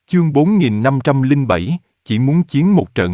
Chương 4507, chỉ muốn chiến một trận.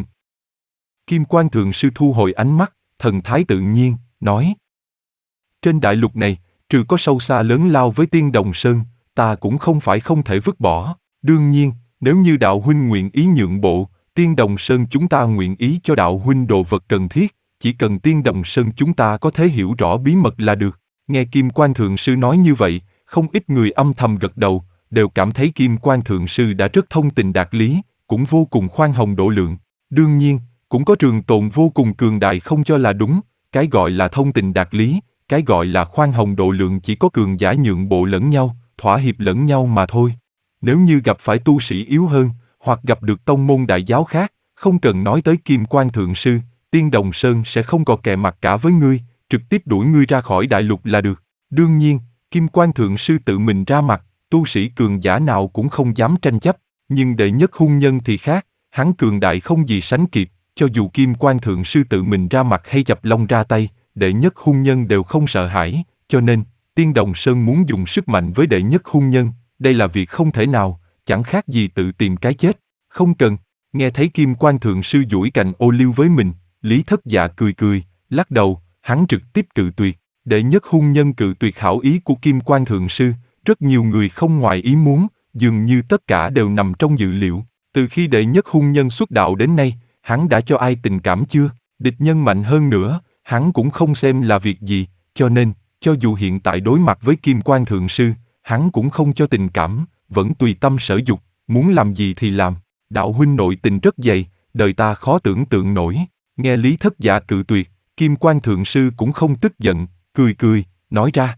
Kim Quan Thượng Sư thu hồi ánh mắt, thần thái tự nhiên, nói. Trên đại lục này, trừ có sâu xa lớn lao với Tiên Đồng Sơn, ta cũng không phải không thể vứt bỏ. Đương nhiên, nếu như đạo huynh nguyện ý nhượng bộ, Tiên Đồng Sơn chúng ta nguyện ý cho đạo huynh đồ vật cần thiết, chỉ cần Tiên Đồng Sơn chúng ta có thể hiểu rõ bí mật là được. Nghe Kim Quan Thượng Sư nói như vậy, không ít người âm thầm gật đầu, đều cảm thấy Kim Quan Thượng Sư đã rất thông tình đạt lý, cũng vô cùng khoan hồng độ lượng. Đương nhiên, cũng có trường tồn vô cùng cường đại không cho là đúng, cái gọi là thông tình đạt lý, cái gọi là khoan hồng độ lượng chỉ có cường giả nhượng bộ lẫn nhau, thỏa hiệp lẫn nhau mà thôi. Nếu như gặp phải tu sĩ yếu hơn, hoặc gặp được tông môn đại giáo khác, không cần nói tới Kim Quan Thượng Sư, Tiên Đồng Sơn sẽ không có kè mặt cả với ngươi, trực tiếp đuổi ngươi ra khỏi đại lục là được. Đương nhiên, Kim Quan Thượng Sư tự mình ra mặt, tu sĩ cường giả nào cũng không dám tranh chấp, nhưng đệ nhất hung nhân thì khác, hắn cường đại không gì sánh kịp, cho dù Kim Quan Thượng Sư tự mình ra mặt hay chập lông ra tay, đệ nhất hung nhân đều không sợ hãi, cho nên, Tiên Đồng Sơn muốn dùng sức mạnh với đệ nhất hung nhân, đây là việc không thể nào, chẳng khác gì tự tìm cái chết, không cần. Nghe thấy Kim Quan Thượng Sư duỗi cành ô liu với mình, Lý Thất Dạ cười cười, lắc đầu, hắn trực tiếp cự tuyệt. Đệ nhất hung nhân cự tuyệt hảo ý của Kim Quan Thượng Sư, rất nhiều người không ngoài ý muốn, dường như tất cả đều nằm trong dự liệu. Từ khi đệ nhất hung nhân xuất đạo đến nay, hắn đã cho ai tình cảm chưa? Địch nhân mạnh hơn nữa, hắn cũng không xem là việc gì, cho nên, cho dù hiện tại đối mặt với Kim Quan Thượng Sư, hắn cũng không cho tình cảm, vẫn tùy tâm sở dục, muốn làm gì thì làm. Đạo huynh nội tình rất dày, đời ta khó tưởng tượng nổi. Nghe Lý Thất Dạ cự tuyệt, Kim Quan Thượng Sư cũng không tức giận, cười cười, nói ra.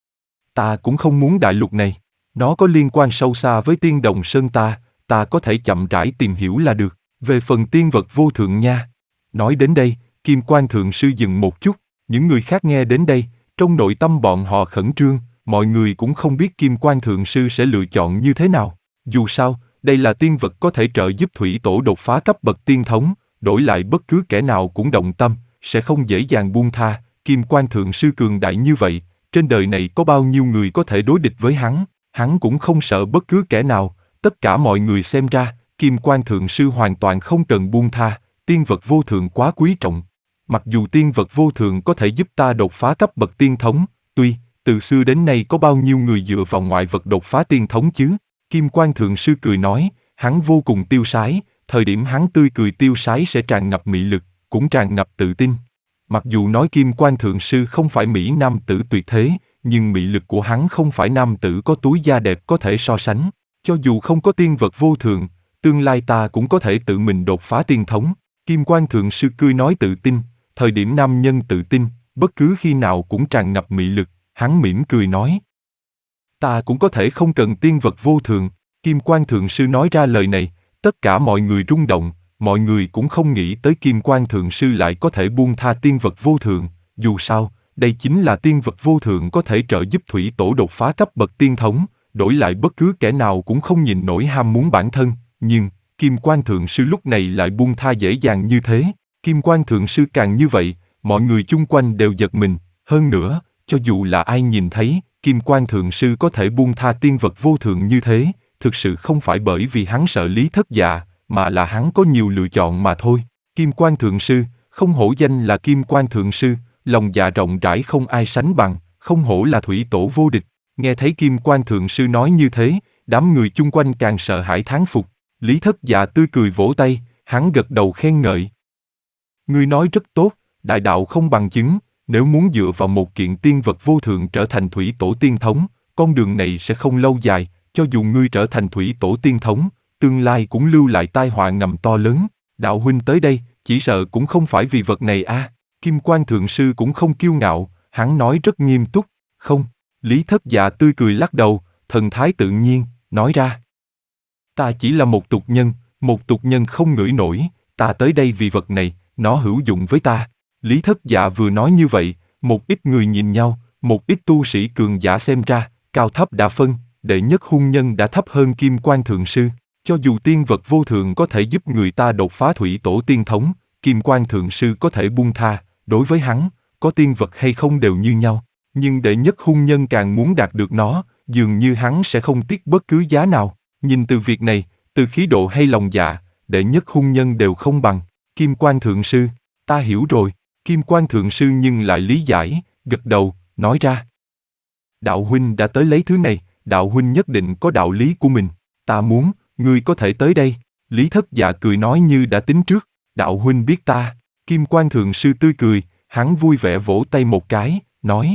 Ta cũng không muốn đại lục này, nó có liên quan sâu xa với Tiên Đồng Sơn ta có thể chậm rãi tìm hiểu là được, về phần tiên vật vô thượng nha. Nói đến đây, Kim Quan Thượng Sư dừng một chút, những người khác nghe đến đây, trong nội tâm bọn họ khẩn trương, mọi người cũng không biết Kim Quan Thượng Sư sẽ lựa chọn như thế nào. Dù sao, đây là tiên vật có thể trợ giúp thủy tổ đột phá cấp bậc tiên thống, đổi lại bất cứ kẻ nào cũng động tâm, sẽ không dễ dàng buông tha. Kim Quan Thượng Sư cường đại như vậy, trên đời này có bao nhiêu người có thể đối địch với hắn cũng không sợ bất cứ kẻ nào, tất cả mọi người xem ra, Kim Quan Thượng Sư hoàn toàn không cần buông tha, tiên vật vô thượng quá quý trọng. Mặc dù tiên vật vô thượng có thể giúp ta đột phá cấp bậc tiên thống, tuy, từ xưa đến nay có bao nhiêu người dựa vào ngoại vật đột phá tiên thống chứ? Kim Quan Thượng Sư cười nói, hắn vô cùng tiêu sái, thời điểm hắn tươi cười tiêu sái sẽ tràn ngập mị lực, cũng tràn ngập tự tin. Mặc dù nói Kim Quan Thượng Sư không phải mỹ nam tử tuyệt thế, nhưng mị lực của hắn không phải nam tử có túi da đẹp có thể so sánh. Cho dù không có tiên vật vô thượng, tương lai ta cũng có thể tự mình đột phá tiên thống. Kim Quan Thượng Sư cười nói tự tin, thời điểm nam nhân tự tin, bất cứ khi nào cũng tràn ngập mị lực, hắn mỉm cười nói. Ta cũng có thể không cần tiên vật vô thượng. Kim Quan Thượng Sư nói ra lời này, tất cả mọi người rung động, mọi người cũng không nghĩ tới Kim Quan Thượng Sư lại có thể buông tha tiên vật vô thượng, dù sao, đây chính là tiên vật vô thượng có thể trợ giúp thủy tổ đột phá cấp bậc tiên thống, đổi lại bất cứ kẻ nào cũng không nhìn nổi ham muốn bản thân, nhưng, Kim Quan Thượng Sư lúc này lại buông tha dễ dàng như thế. Kim Quan Thượng Sư càng như vậy, mọi người chung quanh đều giật mình, hơn nữa, cho dù là ai nhìn thấy, Kim Quan Thượng Sư có thể buông tha tiên vật vô thượng như thế, thực sự không phải bởi vì hắn sợ Lý Thất Dạ, mà là hắn có nhiều lựa chọn mà thôi. Kim Quan Thượng Sư, không hổ danh là Kim Quan Thượng Sư, lòng dạ rộng rãi không ai sánh bằng, không hổ là thủy tổ vô địch. Nghe thấy Kim Quan Thượng Sư nói như thế, đám người chung quanh càng sợ hãi thán phục. Lý Thất Dạ tươi cười vỗ tay, hắn gật đầu khen ngợi. Ngươi nói rất tốt, đại đạo không bằng chứng, nếu muốn dựa vào một kiện tiên vật vô thượng trở thành thủy tổ tiên thống, con đường này sẽ không lâu dài, cho dù ngươi trở thành thủy tổ tiên thống, tương lai cũng lưu lại tai họa ngầm to lớn. Đạo huynh tới đây, chỉ sợ cũng không phải vì vật này a. Kim Quan Thượng Sư cũng không kiêu ngạo, hắn nói rất nghiêm túc, không. Lý Thất Dạ tươi cười lắc đầu, thần thái tự nhiên, nói ra. Ta chỉ là một tục nhân không ngửi nổi, ta tới đây vì vật này, nó hữu dụng với ta. Lý Thất Dạ vừa nói như vậy, một ít người nhìn nhau, một ít tu sĩ cường giả xem ra, cao thấp đã phân, đệ nhất hung nhân đã thấp hơn Kim Quan Thượng Sư. Cho dù tiên vật vô thượng có thể giúp người ta đột phá thủy tổ tiên thống, Kim Quan Thượng Sư có thể buông tha, đối với hắn, có tiên vật hay không đều như nhau. Nhưng đệ nhất hung nhân càng muốn đạt được nó, dường như hắn sẽ không tiếc bất cứ giá nào. Nhìn từ việc này, Từ khí độ hay lòng dạ, đệ nhất hung nhân đều không bằng. Kim Quan Thượng Sư, ta hiểu rồi. Kim Quan Thượng Sư nhưng lại lý giải, gật đầu, nói ra. Đạo huynh đã tới lấy thứ này, đạo huynh nhất định có đạo lý của mình. Ta muốn, ngươi có thể tới đây. Lý Thất Dạ cười nói như đã tính trước. Đạo huynh biết ta. Kim Quan Thượng Sư tươi cười, hắn vui vẻ vỗ tay một cái, nói.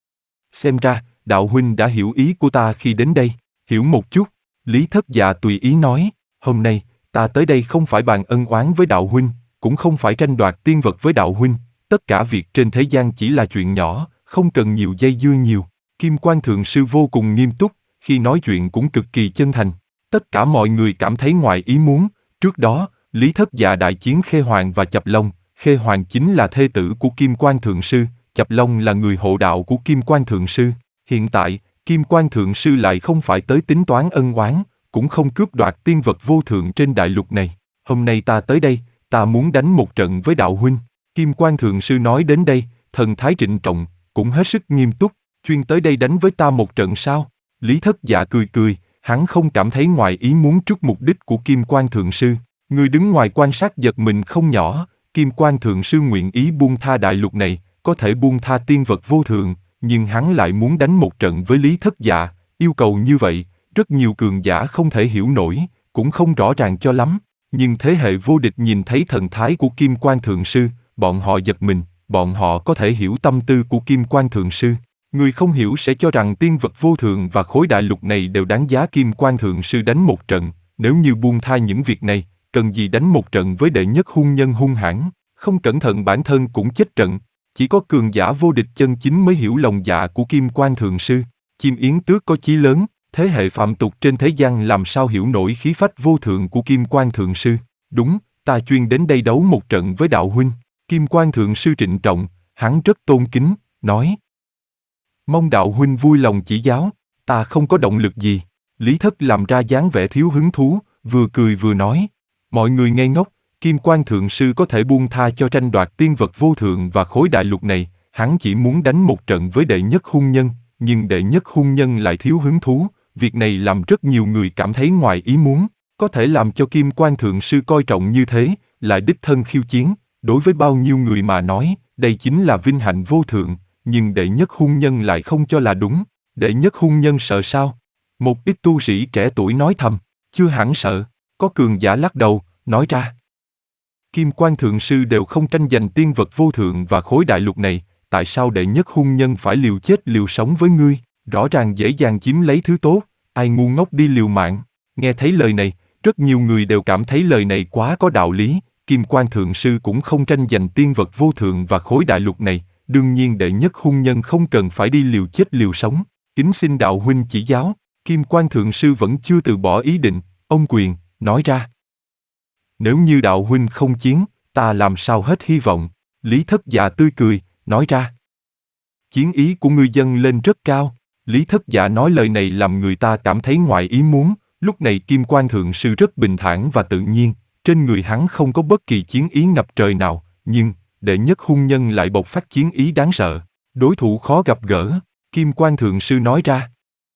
Xem ra, đạo huynh đã hiểu ý của ta khi đến đây. Hiểu một chút. Lý Thất Dạ tùy ý nói. Hôm nay, ta tới đây không phải bàn ân oán với đạo huynh, cũng không phải tranh đoạt tiên vật với đạo huynh. Tất cả việc trên thế gian chỉ là chuyện nhỏ, không cần nhiều dây dưa nhiều. Kim Quan Thượng Sư vô cùng nghiêm túc, khi nói chuyện cũng cực kỳ chân thành. Tất cả mọi người cảm thấy ngoài ý muốn. Trước đó, Lý Thất Dạ đại chiến Khê Hoàng và Chập Long. Khê Hoàng chính là thê tử của Kim Quan Thượng Sư, Chập Long là người hộ đạo của Kim Quan Thượng Sư. Hiện tại, Kim Quan Thượng Sư lại không phải tới tính toán ân oán, cũng không cướp đoạt tiên vật vô thượng trên đại lục này. Hôm nay ta tới đây, ta muốn đánh một trận với đạo huynh. Kim Quan Thượng Sư nói đến đây, thần thái trịnh trọng, cũng hết sức nghiêm túc. Chuyên tới đây đánh với ta một trận sao? Lý Thất Dạ cười cười, hắn không cảm thấy ngoài ý muốn trước mục đích của Kim Quan Thượng Sư. Người đứng ngoài quan sát giật mình không nhỏ. Kim Quan Thượng Sư nguyện ý buông tha đại lục này, có thể buông tha tiên vật vô thượng, nhưng hắn lại muốn đánh một trận với Lý Thất Dạ. Yêu cầu như vậy, rất nhiều cường giả không thể hiểu nổi, cũng không rõ ràng cho lắm. Nhưng thế hệ vô địch nhìn thấy thần thái của Kim Quan Thượng Sư, bọn họ giật mình, bọn họ có thể hiểu tâm tư của Kim Quan Thượng Sư. Người không hiểu sẽ cho rằng tiên vật vô thượng và khối đại lục này đều đáng giá Kim Quan Thượng Sư đánh một trận. Nếu như buông tha những việc này, cần gì đánh một trận với đệ nhất hung nhân hung hãn, không cẩn thận bản thân cũng chết trận. Chỉ có cường giả vô địch chân chính mới hiểu lòng dạ của Kim Quan Thượng Sư. Chim yến tước có chí lớn, thế hệ phạm tục trên thế gian làm sao hiểu nổi khí phách vô thượng của Kim Quan Thượng Sư. Đúng, ta chuyên đến đây đấu một trận với đạo huynh. Kim Quan Thượng Sư trịnh trọng, hắn rất tôn kính, nói. Mong đạo huynh vui lòng chỉ giáo, ta không có động lực gì. Lý Thất làm ra dáng vẻ thiếu hứng thú, vừa cười vừa nói. Mọi người ngây ngốc, Kim Quan Thượng Sư có thể buông tha cho tranh đoạt tiên vật vô thượng và khối đại lục này, hắn chỉ muốn đánh một trận với đệ nhất hung nhân, nhưng đệ nhất hung nhân lại thiếu hứng thú, việc này làm rất nhiều người cảm thấy ngoài ý muốn, có thể làm cho Kim Quan Thượng Sư coi trọng như thế, lại đích thân khiêu chiến, đối với bao nhiêu người mà nói, đây chính là vinh hạnh vô thượng, nhưng đệ nhất hung nhân lại không cho là đúng, đệ nhất hung nhân sợ sao? Một ít tu sĩ trẻ tuổi nói thầm, chưa hẳn sợ, có cường giả lắc đầu, nói ra. Kim Quan Thượng Sư đều không tranh giành tiên vật vô thượng và khối đại lục này, tại sao đệ nhất hung nhân phải liều chết liều sống với ngươi, rõ ràng dễ dàng chiếm lấy thứ tốt, ai ngu ngốc đi liều mạng. Nghe thấy lời này, rất nhiều người đều cảm thấy lời này quá có đạo lý, Kim Quan Thượng Sư cũng không tranh giành tiên vật vô thượng và khối đại lục này, đương nhiên đệ nhất hung nhân không cần phải đi liều chết liều sống. Kính xin đạo huynh chỉ giáo. Kim Quan Thượng Sư vẫn chưa từ bỏ ý định, ông quyền, nói ra. Nếu như đạo huynh không chiến, ta làm sao hết hy vọng. Lý Thất Dạ tươi cười, nói ra. Chiến ý của ngươi dâng lên rất cao. Lý Thất Dạ nói lời này làm người ta cảm thấy ngoài ý muốn. Lúc này Kim Quan Thượng Sư rất bình thản và tự nhiên, trên người hắn không có bất kỳ chiến ý ngập trời nào, nhưng đệ nhất hung nhân lại bộc phát chiến ý đáng sợ. Đối thủ khó gặp gỡ, Kim Quan Thượng Sư nói ra.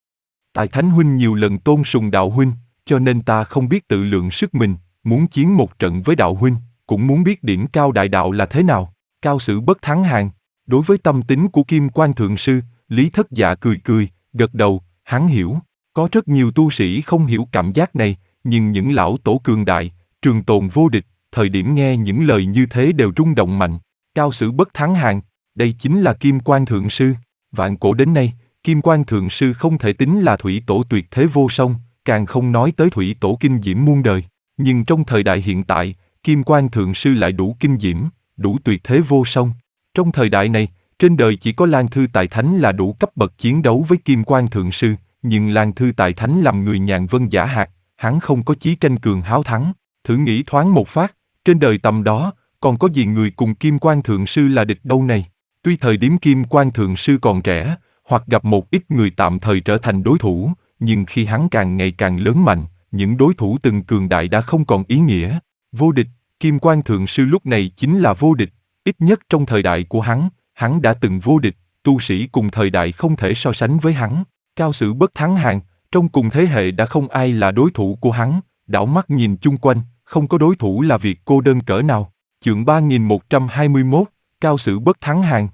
Tại Thánh huynh nhiều lần tôn sùng đạo huynh, cho nên ta không biết tự lượng sức mình, muốn chiến một trận với đạo huynh, cũng muốn biết điểm cao đại đạo là thế nào, cao sử bất thắng hàng. Đối với tâm tính của Kim Quan Thượng Sư, Lý Thất Dạ cười cười, gật đầu, hắn hiểu. Có rất nhiều tu sĩ không hiểu cảm giác này, nhưng những lão tổ cường đại, trường tồn vô địch, thời điểm nghe những lời như thế đều rung động mạnh. Cao sử bất thắng hàng, đây chính là Kim Quan Thượng Sư. Vạn cổ đến nay, Kim Quan Thượng Sư không thể tính là thủy tổ tuyệt thế vô song, càng không nói tới thủy tổ kinh diễm muôn đời. Nhưng trong thời đại hiện tại, Kim Quan Thượng Sư lại đủ kinh diễm, đủ tuyệt thế vô song. Trong thời đại này, trên đời chỉ có Lan Thư Tài Thánh là đủ cấp bậc chiến đấu với Kim Quan Thượng Sư, nhưng Lan Thư Tài Thánh làm người nhàn vân giả hạt, hắn không có chí tranh cường háo thắng. Thử nghĩ thoáng một phát, trên đời tầm đó, còn có gì người cùng Kim Quan Thượng Sư là địch đâu này. Tuy thời điểm Kim Quan Thượng Sư còn trẻ, hoặc gặp một ít người tạm thời trở thành đối thủ, nhưng khi hắn càng ngày càng lớn mạnh, những đối thủ từng cường đại đã không còn ý nghĩa. Vô địch, Kim Quan Thượng Sư lúc này chính là vô địch, ít nhất trong thời đại của hắn đã từng vô địch, tu sĩ cùng thời đại không thể so sánh với hắn. Cao sử bất thắng hàng, trong cùng thế hệ đã không ai là đối thủ của hắn, đảo mắt nhìn chung quanh, không có đối thủ là việc cô đơn cỡ nào. Chương 3121, cao sử bất thắng hàng.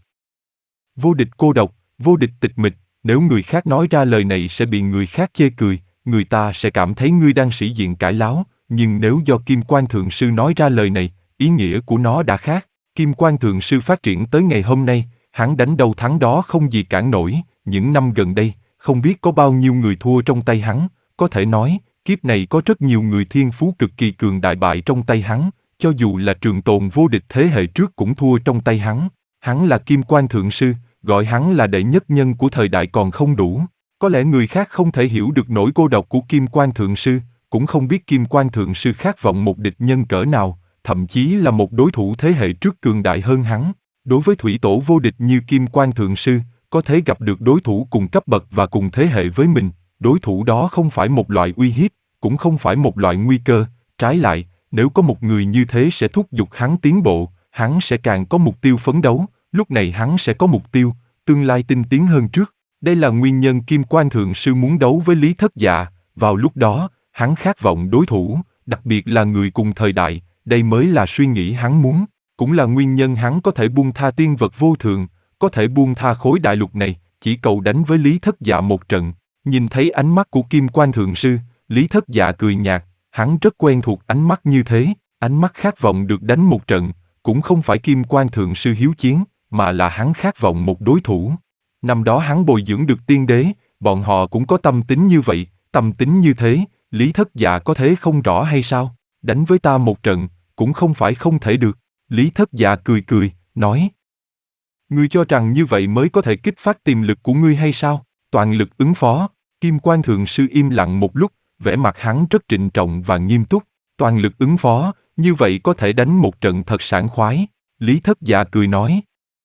Vô địch cô độc, vô địch tịch mịch, nếu người khác nói ra lời này sẽ bị người khác chê cười, người ta sẽ cảm thấy ngươi đang sĩ diện cãi láo, nhưng nếu do Kim Quan Thượng Sư nói ra lời này, ý nghĩa của nó đã khác. Kim Quan Thượng Sư phát triển tới ngày hôm nay, hắn đánh đâu thắng đó không gì cản nổi, những năm gần đây, không biết có bao nhiêu người thua trong tay hắn, có thể nói, kiếp này có rất nhiều người thiên phú cực kỳ cường đại bại trong tay hắn, cho dù là trường tồn vô địch thế hệ trước cũng thua trong tay hắn. Hắn là Kim Quan Thượng Sư, gọi hắn là đệ nhất nhân của thời đại còn không đủ. Có lẽ người khác không thể hiểu được nỗi cô độc của Kim Quan Thượng Sư, cũng không biết Kim Quan Thượng Sư khát vọng một địch nhân cỡ nào, thậm chí là một đối thủ thế hệ trước cường đại hơn hắn. Đối với thủy tổ vô địch như Kim Quan Thượng Sư, có thể gặp được đối thủ cùng cấp bậc và cùng thế hệ với mình, đối thủ đó không phải một loại uy hiếp, cũng không phải một loại nguy cơ, trái lại, nếu có một người như thế sẽ thúc giục hắn tiến bộ, hắn sẽ càng có mục tiêu phấn đấu, lúc này hắn sẽ có mục tiêu, tương lai tinh tiến hơn trước. Đây là nguyên nhân Kim Quan Thượng Sư muốn đấu với Lý Thất Dạ, vào lúc đó, hắn khát vọng đối thủ, đặc biệt là người cùng thời đại, đây mới là suy nghĩ hắn muốn, cũng là nguyên nhân hắn có thể buông tha tiên vật vô thường, có thể buông tha khối đại lục này, chỉ cầu đánh với Lý Thất Dạ một trận. Nhìn thấy ánh mắt của Kim Quan Thượng Sư, Lý Thất Dạ cười nhạt, hắn rất quen thuộc ánh mắt như thế, ánh mắt khát vọng được đánh một trận, cũng không phải Kim Quan Thượng Sư hiếu chiến, mà là hắn khát vọng một đối thủ. Năm đó hắn bồi dưỡng được tiên đế, bọn họ cũng có tâm tính như vậy, tâm tính như thế, Lý Thất Dạ có thế không rõ hay sao? Đánh với ta một trận, cũng không phải không thể được. Lý Thất Dạ cười cười, nói. Ngươi cho rằng như vậy mới có thể kích phát tiềm lực của ngươi hay sao? Toàn lực ứng phó. Kim Quan Thượng Sư im lặng một lúc, vẻ mặt hắn rất trịnh trọng và nghiêm túc. Toàn lực ứng phó, như vậy có thể đánh một trận thật sảng khoái. Lý Thất Dạ cười nói.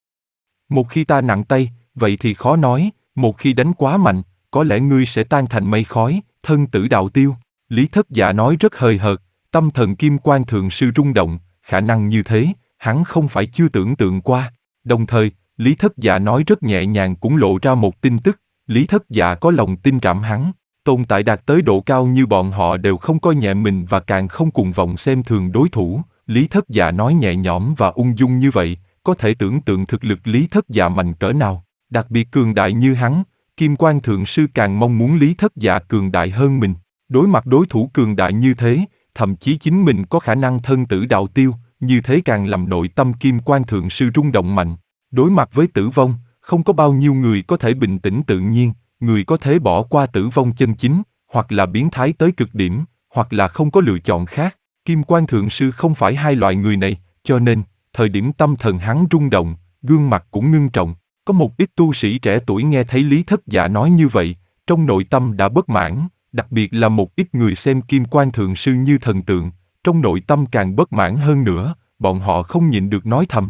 Một khi ta nặng tay, vậy thì khó nói, một khi đánh quá mạnh, có lẽ ngươi sẽ tan thành mây khói, thân tử đạo tiêu. Lý Thất Dạ nói rất hời hợt, tâm thần Kim Quan Thượng Sư rung động, khả năng như thế, hắn không phải chưa tưởng tượng qua. Đồng thời, Lý Thất Dạ nói rất nhẹ nhàng cũng lộ ra một tin tức, Lý Thất Dạ có lòng tin trảm hắn. Tồn tại đạt tới độ cao như bọn họ đều không coi nhẹ mình và càng không cuồng vọng xem thường đối thủ. Lý Thất Dạ nói nhẹ nhõm và ung dung như vậy, có thể tưởng tượng thực lực Lý Thất Dạ mạnh cỡ nào. Đặc biệt cường đại như hắn, Kim Quan Thượng Sư càng mong muốn Lý Thất Dạ cường đại hơn mình. Đối mặt đối thủ cường đại như thế, thậm chí chính mình có khả năng thân tử đạo tiêu, như thế càng làm nội tâm Kim Quan Thượng Sư rung động mạnh. Đối mặt với tử vong, không có bao nhiêu người có thể bình tĩnh tự nhiên, người có thể bỏ qua tử vong chân chính, hoặc là biến thái tới cực điểm, hoặc là không có lựa chọn khác. Kim Quan Thượng Sư không phải hai loại người này, cho nên, thời điểm tâm thần hắn rung động, gương mặt cũng ngưng trọng. Có một ít tu sĩ trẻ tuổi nghe thấy Lý Thất Dạ nói như vậy, trong nội tâm đã bất mãn, đặc biệt là một ít người xem Kim Quan Thượng Sư như thần tượng, trong nội tâm càng bất mãn hơn nữa, bọn họ không nhịn được nói thầm.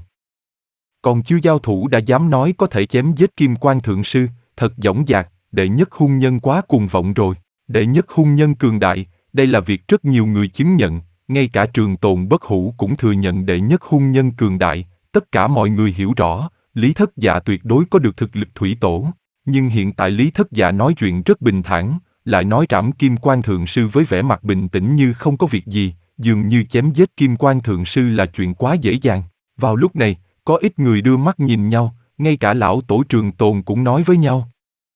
Còn chưa giao thủ đã dám nói có thể chém giết Kim Quan Thượng Sư, thật dõng dạc, đệ nhất hung nhân quá cuồng vọng rồi. Đệ nhất hung nhân cường đại, đây là việc rất nhiều người chứng nhận, ngay cả Trường Tồn Bất Hủ cũng thừa nhận đệ nhất hung nhân cường đại, tất cả mọi người hiểu rõ, Lý Thất Dạ tuyệt đối có được thực lực thủy tổ. Nhưng hiện tại Lý Thất Dạ nói chuyện rất bình thản, lại nói trảm Kim Quan Thượng Sư với vẻ mặt bình tĩnh như không có việc gì, dường như chém giết Kim Quan Thượng Sư là chuyện quá dễ dàng. Vào lúc này, có ít người đưa mắt nhìn nhau, ngay cả lão tổ Trường Tồn cũng nói với nhau.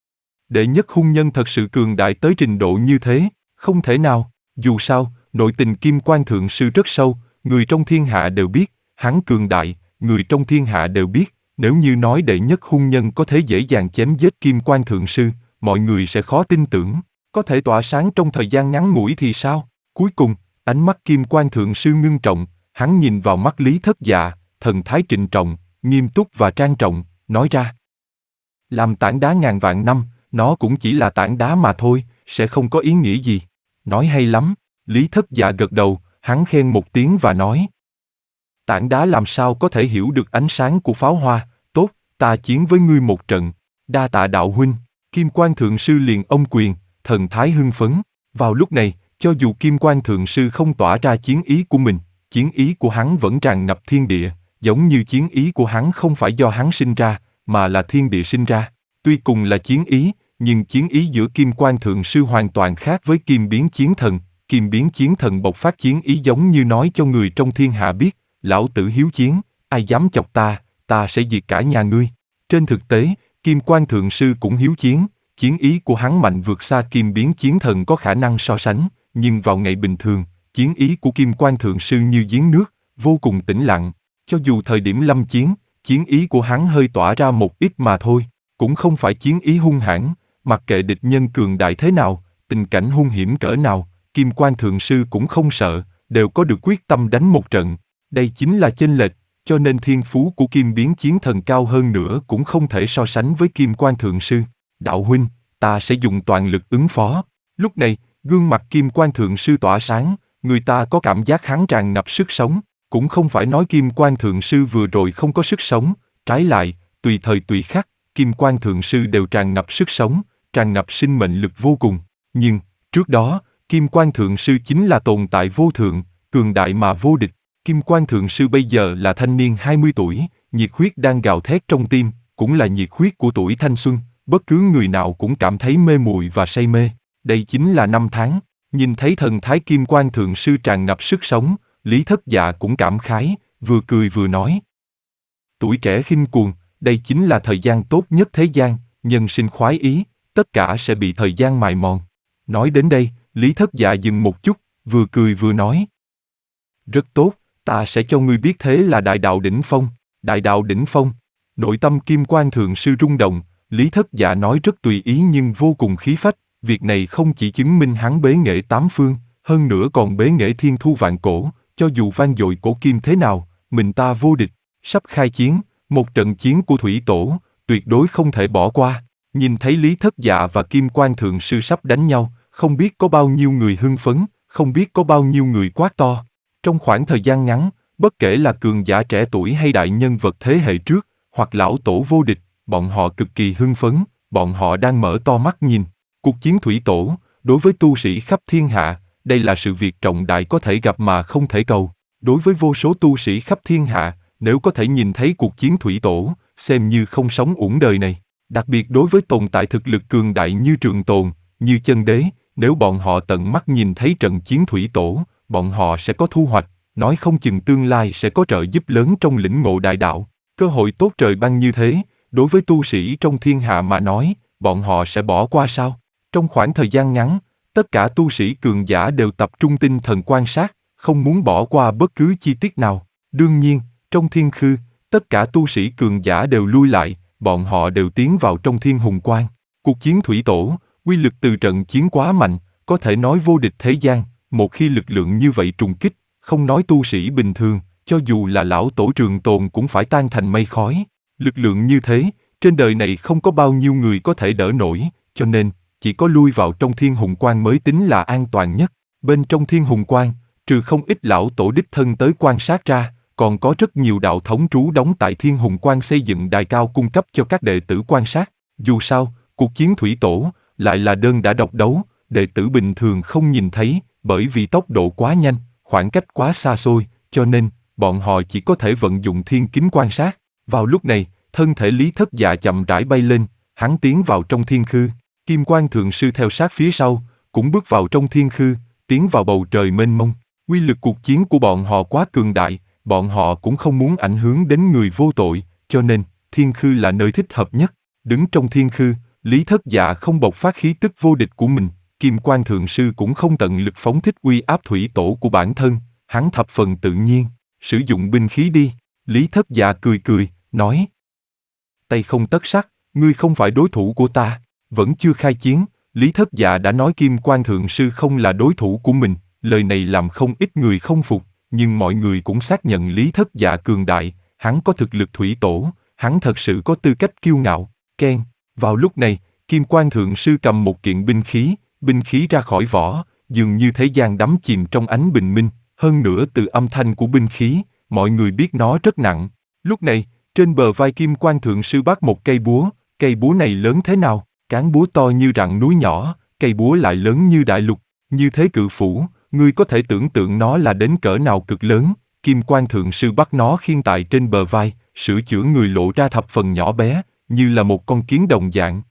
Đệ nhất hung nhân thật sự cường đại tới trình độ như thế, không thể nào, dù sao, nội tình Kim Quan Thượng Sư rất sâu, người trong thiên hạ đều biết, hắn cường đại, người trong thiên hạ đều biết, nếu như nói đệ nhất hung nhân có thể dễ dàng chém giết Kim Quan Thượng Sư, mọi người sẽ khó tin tưởng, có thể tỏa sáng trong thời gian ngắn ngủi thì sao? Cuối cùng, ánh mắt Kim Quan Thượng Sư ngưng trọng, hắn nhìn vào mắt Lý Thất Dạ, thần thái trịnh trọng, nghiêm túc và trang trọng, nói ra. Làm tảng đá ngàn vạn năm, nó cũng chỉ là tảng đá mà thôi, sẽ không có ý nghĩa gì. Nói hay lắm, Lý Thất Dạ gật đầu, hắn khen một tiếng và nói. Tảng đá làm sao có thể hiểu được ánh sáng của pháo hoa, tốt, ta chiến với ngươi một trận, đa tạ đạo huynh. Kim Quan Thượng Sư liền ôm quyền, thần thái hưng phấn. Vào lúc này, cho dù Kim Quan Thượng Sư không tỏa ra chiến ý của mình, chiến ý của hắn vẫn tràn ngập thiên địa, giống như chiến ý của hắn không phải do hắn sinh ra, mà là thiên địa sinh ra. Tuy cùng là chiến ý, nhưng chiến ý giữa Kim Quan Thượng Sư hoàn toàn khác với Kim Biến Chiến Thần, Kim Biến Chiến Thần bộc phát chiến ý giống như nói cho người trong thiên hạ biết, lão tử hiếu chiến, ai dám chọc ta sẽ diệt cả nhà ngươi. Trên thực tế, Kim Quan Thượng Sư cũng hiếu chiến, chiến ý của hắn mạnh vượt xa Kim Biến Chiến Thần có khả năng so sánh, nhưng vào ngày bình thường, chiến ý của Kim Quan Thượng Sư như giếng nước, vô cùng tĩnh lặng. Cho dù thời điểm lâm chiến, chiến ý của hắn hơi tỏa ra một ít mà thôi, cũng không phải chiến ý hung hãn, mặc kệ địch nhân cường đại thế nào, tình cảnh hung hiểm cỡ nào, Kim Quan Thượng Sư cũng không sợ, đều có được quyết tâm đánh một trận. Đây chính là chênh lệch, cho nên thiên phú của Kim Biến Chiến Thần cao hơn nữa cũng không thể so sánh với Kim Quan Thượng Sư. Đạo huynh, ta sẽ dùng toàn lực ứng phó. Lúc này, gương mặt Kim Quan Thượng Sư tỏa sáng, người ta có cảm giác hắn tràn ngập sức sống. Cũng không phải nói Kim Quan Thượng Sư vừa rồi không có sức sống, trái lại, tùy thời tùy khắc, Kim Quan Thượng Sư đều tràn ngập sức sống, tràn ngập sinh mệnh lực vô cùng. Nhưng, trước đó, Kim Quan Thượng Sư chính là tồn tại vô thượng, cường đại mà vô địch. Kim Quan Thượng Sư bây giờ là thanh niên 20 tuổi, nhiệt huyết đang gào thét trong tim, cũng là nhiệt huyết của tuổi thanh xuân, bất cứ người nào cũng cảm thấy mê muội và say mê. Đây chính là năm tháng, nhìn thấy thần thái Kim Quan Thượng Sư tràn ngập sức sống, Lý Thất Dạ cũng cảm khái, vừa cười vừa nói. Tuổi trẻ khinh cuồng, đây chính là thời gian tốt nhất thế gian, nhân sinh khoái ý, tất cả sẽ bị thời gian mài mòn. Nói đến đây, Lý Thất Dạ dừng một chút, vừa cười vừa nói. Rất tốt, ta sẽ cho ngươi biết thế là đại đạo đỉnh phong, đại đạo đỉnh phong. Nội tâm Kim Quan Thượng Sư rung động, Lý Thất Dạ nói rất tùy ý nhưng vô cùng khí phách, việc này không chỉ chứng minh hắn bế nghệ tám phương, hơn nữa còn bế nghệ thiên thu vạn cổ, cho dù vang dội cổ kim thế nào, mình ta vô địch, sắp khai chiến, một trận chiến của thủy tổ, tuyệt đối không thể bỏ qua. Nhìn thấy Lý Thất Dạ và Kim Quan Thượng Sư sắp đánh nhau, không biết có bao nhiêu người hưng phấn, không biết có bao nhiêu người quát to. Trong khoảng thời gian ngắn, bất kể là cường giả trẻ tuổi hay đại nhân vật thế hệ trước, hoặc lão tổ vô địch, bọn họ cực kỳ hưng phấn, bọn họ đang mở to mắt nhìn. Cuộc chiến thủy tổ, đối với tu sĩ khắp thiên hạ, đây là sự việc trọng đại có thể gặp mà không thể cầu. Đối với vô số tu sĩ khắp thiên hạ, nếu có thể nhìn thấy cuộc chiến thủy tổ, xem như không sống uổng đời này. Đặc biệt đối với tồn tại thực lực cường đại như Trường Tồn, như Chân Đế, nếu bọn họ tận mắt nhìn thấy trận chiến thủy tổ, bọn họ sẽ có thu hoạch, nói không chừng tương lai sẽ có trợ giúp lớn trong lĩnh ngộ đại đạo. Cơ hội tốt trời ban như thế, đối với tu sĩ trong thiên hạ mà nói, bọn họ sẽ bỏ qua sao? Trong khoảng thời gian ngắn, tất cả tu sĩ cường giả đều tập trung tinh thần quan sát, không muốn bỏ qua bất cứ chi tiết nào. Đương nhiên, trong thiên khư, tất cả tu sĩ cường giả đều lui lại, bọn họ đều tiến vào trong thiên hùng quan. Cuộc chiến thủy tổ, uy lực từ trận chiến quá mạnh, có thể nói vô địch thế gian. Một khi lực lượng như vậy trùng kích, không nói tu sĩ bình thường, cho dù là lão tổ Trường Tồn cũng phải tan thành mây khói. Lực lượng như thế, trên đời này không có bao nhiêu người có thể đỡ nổi, cho nên, chỉ có lui vào trong thiên hùng quan mới tính là an toàn nhất. Bên trong thiên hùng quan, trừ không ít lão tổ đích thân tới quan sát ra, còn có rất nhiều đạo thống trú đóng tại thiên hùng quan xây dựng đài cao cung cấp cho các đệ tử quan sát. Dù sao, cuộc chiến thủy tổ, lại là đơn đã độc đấu, đệ tử bình thường không nhìn thấy, bởi vì tốc độ quá nhanh, khoảng cách quá xa xôi, cho nên, bọn họ chỉ có thể vận dụng thiên kính quan sát. Vào lúc này, thân thể Lý Thất Dạ chậm rãi bay lên, hắn tiến vào trong thiên khư. Kim Quan Thượng Sư theo sát phía sau, cũng bước vào trong thiên khư, tiến vào bầu trời mênh mông. Uy lực cuộc chiến của bọn họ quá cường đại, bọn họ cũng không muốn ảnh hưởng đến người vô tội, cho nên, thiên khư là nơi thích hợp nhất. Đứng trong thiên khư, Lý Thất Dạ không bộc phát khí tức vô địch của mình, Kim Quan Thượng Sư cũng không tận lực phóng thích uy áp thủy tổ của bản thân, hắn thập phần tự nhiên, sử dụng binh khí đi. Lý Thất Dạ cười cười, nói. Tay không tất sắt, ngươi không phải đối thủ của ta. Vẫn chưa khai chiến, Lý Thất Dạ đã nói Kim Quan Thượng Sư không là đối thủ của mình, lời này làm không ít người không phục, nhưng mọi người cũng xác nhận Lý Thất Dạ cường đại, hắn có thực lực thủy tổ, hắn thật sự có tư cách kiêu ngạo. Keng. Vào lúc này, Kim Quan Thượng Sư cầm một kiện binh khí ra khỏi vỏ, dường như thế gian đắm chìm trong ánh bình minh, hơn nữa từ âm thanh của binh khí, mọi người biết nó rất nặng. Lúc này, trên bờ vai Kim Quan Thượng Sư bắt một cây búa này lớn thế nào? Cán búa to như rặng núi nhỏ, cây búa lại lớn như đại lục, như thế cự phủ, ngươi có thể tưởng tượng nó là đến cỡ nào cực lớn. Kim Quan Thượng Sư bắt nó khiêng tại trên bờ vai, sửa chữa người lộ ra thập phần nhỏ bé, như là một con kiến đồng dạng,